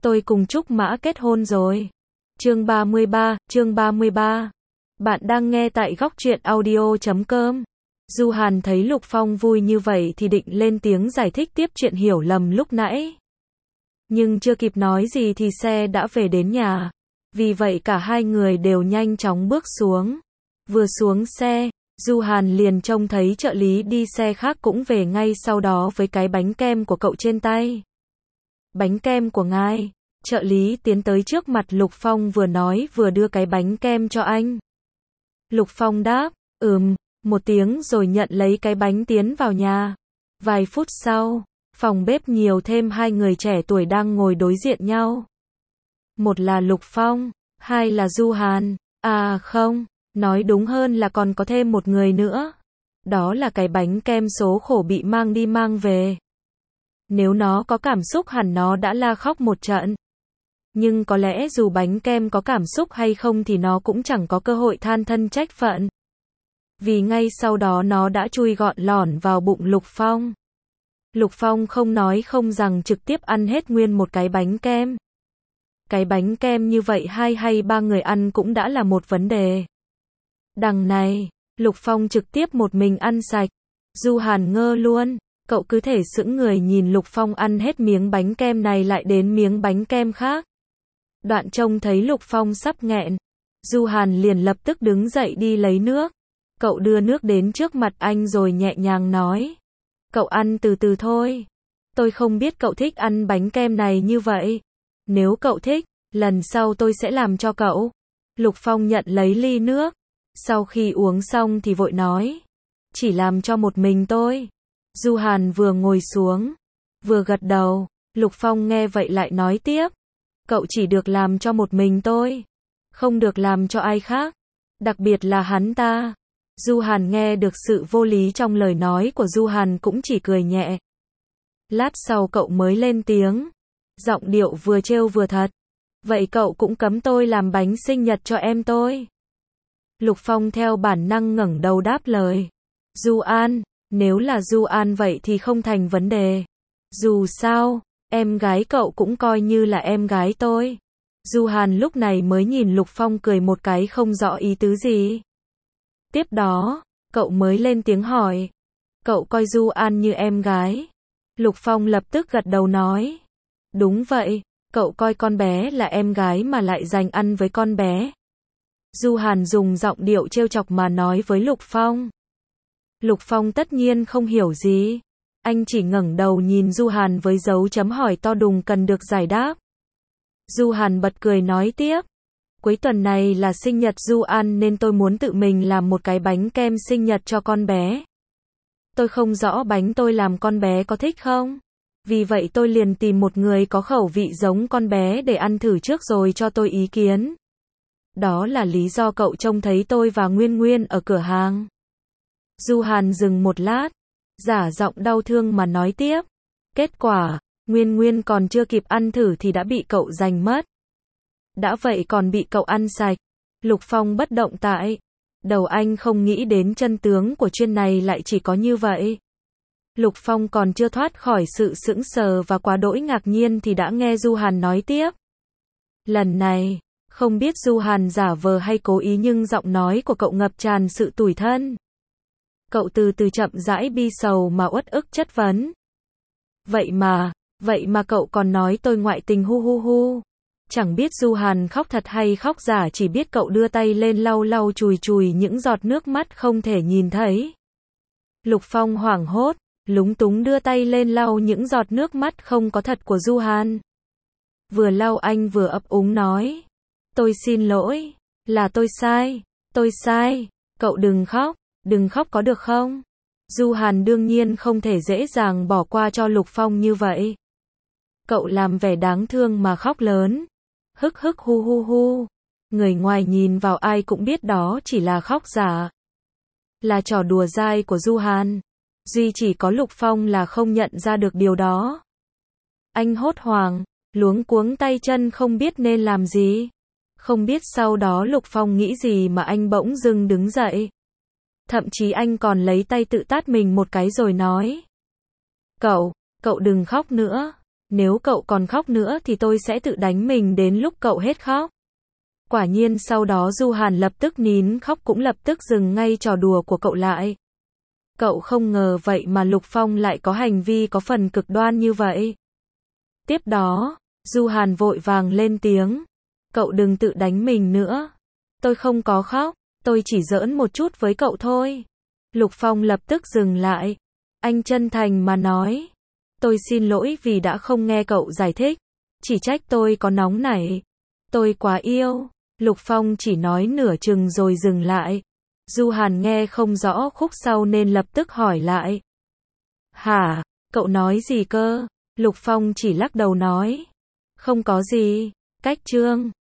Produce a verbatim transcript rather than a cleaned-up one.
Tôi cùng Trúc Mã kết hôn rồi. Chương ba mươi ba, chương ba mươi ba. Bạn đang nghe tại góc truyện audio chấm com. Du Hàn thấy Lục Phong vui như vậy thì định lên tiếng giải thích tiếp chuyện hiểu lầm lúc nãy. Nhưng chưa kịp nói gì thì xe đã về đến nhà. Vì vậy cả hai người đều nhanh chóng bước xuống. Vừa xuống xe, Du Hàn liền trông thấy trợ lý đi xe khác cũng về ngay sau đó với cái bánh kem của cậu trên tay. Bánh kem của ngài. Trợ lý tiến tới trước mặt Lục Phong vừa nói vừa đưa cái bánh kem cho anh. Lục Phong đáp, ừm, một tiếng rồi nhận lấy cái bánh tiến vào nhà. Vài phút sau, phòng bếp nhiều thêm hai người trẻ tuổi đang ngồi đối diện nhau. Một là Lục Phong, hai là Du Hàn. À không, nói đúng hơn là còn có thêm một người nữa. Đó là cái bánh kem số khổ bị mang đi mang về. Nếu nó có cảm xúc hẳn nó đã la khóc một trận. Nhưng có lẽ dù bánh kem có cảm xúc hay không thì nó cũng chẳng có cơ hội than thân trách phận. Vì ngay sau đó nó đã chui gọn lỏn vào bụng Lục Phong. Lục Phong không nói không rằng trực tiếp ăn hết nguyên một cái bánh kem. Cái bánh kem như vậy hai hay ba người ăn cũng đã là một vấn đề. Đằng này, Lục Phong trực tiếp một mình ăn sạch. Du Hàn ngơ luôn. Cậu cứ thể sững người nhìn Lục Phong ăn hết miếng bánh kem này lại đến miếng bánh kem khác. Đoạn trông thấy Lục Phong sắp nghẹn. Du Hàn liền lập tức đứng dậy đi lấy nước. Cậu đưa nước đến trước mặt anh rồi nhẹ nhàng nói. Cậu ăn từ từ thôi. Tôi không biết cậu thích ăn bánh kem này như vậy. Nếu cậu thích, lần sau tôi sẽ làm cho cậu. Lục Phong nhận lấy ly nước. Sau khi uống xong thì vội nói. Chỉ làm cho một mình tôi. Du Hàn vừa ngồi xuống, vừa gật đầu. Lục Phong nghe vậy lại nói tiếp. Cậu chỉ được làm cho một mình tôi. Không được làm cho ai khác. Đặc biệt là hắn ta. Du Hàn nghe được sự vô lý trong lời nói của Du Hàn cũng chỉ cười nhẹ. Lát sau cậu mới lên tiếng. Giọng điệu vừa trêu vừa thật. Vậy cậu cũng cấm tôi làm bánh sinh nhật cho em tôi. Lục Phong theo bản năng ngẩng đầu đáp lời. Du An, nếu là Du An vậy thì không thành vấn đề. Dù sao, em gái cậu cũng coi như là em gái tôi. Du Hàn lúc này mới nhìn Lục Phong cười một cái không rõ ý tứ gì. Tiếp đó, cậu mới lên tiếng hỏi. Cậu coi Du An như em gái. Lục Phong lập tức gật đầu nói. Đúng vậy, cậu coi con bé là em gái mà lại dành ăn với con bé. Du Hàn dùng giọng điệu trêu chọc mà nói với Lục Phong. Lục Phong tất nhiên không hiểu gì. Anh chỉ ngẩng đầu nhìn Du Hàn với dấu chấm hỏi to đùng cần được giải đáp. Du Hàn bật cười nói tiếp. Cuối tuần này là sinh nhật Du An nên tôi muốn tự mình làm một cái bánh kem sinh nhật cho con bé. Tôi không rõ bánh tôi làm con bé có thích không? Vì vậy tôi liền tìm một người có khẩu vị giống con bé để ăn thử trước rồi cho tôi ý kiến. Đó là lý do cậu trông thấy tôi và Nguyên Nguyên ở cửa hàng. Du Hàn dừng một lát, giả giọng đau thương mà nói tiếp. Kết quả, Nguyên Nguyên còn chưa kịp ăn thử thì đã bị cậu giành mất. Đã vậy còn bị cậu ăn sạch. Lục Phong bất động tại. Đầu anh không nghĩ đến chân tướng của chuyện này lại chỉ có như vậy. Lục Phong còn chưa thoát khỏi sự sững sờ và quá đỗi ngạc nhiên thì đã nghe Du Hàn nói tiếp. Lần này, không biết Du Hàn giả vờ hay cố ý nhưng giọng nói của cậu ngập tràn sự tủi thân. Cậu từ từ chậm rãi bi sầu mà uất ức chất vấn. Vậy mà, vậy mà cậu còn nói tôi ngoại tình hu hu hu. Chẳng biết Du Hàn khóc thật hay khóc giả, chỉ biết cậu đưa tay lên lau lau chùi chùi những giọt nước mắt không thể nhìn thấy. Lục Phong hoảng hốt, lúng túng đưa tay lên lau những giọt nước mắt không có thật của Du Hàn. Vừa lau anh vừa ấp úng nói. Tôi xin lỗi, là tôi sai, tôi sai, cậu đừng khóc, đừng khóc có được không? Du Hàn đương nhiên không thể dễ dàng bỏ qua cho Lục Phong như vậy. Cậu làm vẻ đáng thương mà khóc lớn. Hức hức hu hu hu. Người ngoài nhìn vào ai cũng biết đó chỉ là khóc giả. Là trò đùa dai của Du Hàn. Duy chỉ có Lục Phong là không nhận ra được điều đó. Anh hốt hoảng, luống cuống tay chân không biết nên làm gì. Không biết sau đó Lục Phong nghĩ gì mà anh bỗng dưng đứng dậy. Thậm chí anh còn lấy tay tự tát mình một cái rồi nói. Cậu, cậu đừng khóc nữa. nếu cậu còn khóc nữa thì tôi sẽ tự đánh mình đến lúc cậu hết khóc. Quả nhiên sau đó Du Hàn lập tức nín khóc cũng lập tức dừng ngay trò đùa của cậu lại. Cậu không ngờ vậy mà Lục Phong lại có hành vi có phần cực đoan như vậy. Tiếp đó, Du Hàn vội vàng lên tiếng. Cậu đừng tự đánh mình nữa. Tôi không có khóc, tôi chỉ giỡn một chút với cậu thôi. Lục Phong lập tức dừng lại. Anh chân thành mà nói. Tôi xin lỗi vì đã không nghe cậu giải thích. Chỉ trách tôi có nóng nảy. Tôi quá yêu. Lục Phong chỉ nói nửa chừng rồi dừng lại. Du Hàn nghe không rõ khúc sau nên lập tức hỏi lại. Hả, cậu nói gì cơ? Lục Phong chỉ lắc đầu nói. Không có gì. Cách chương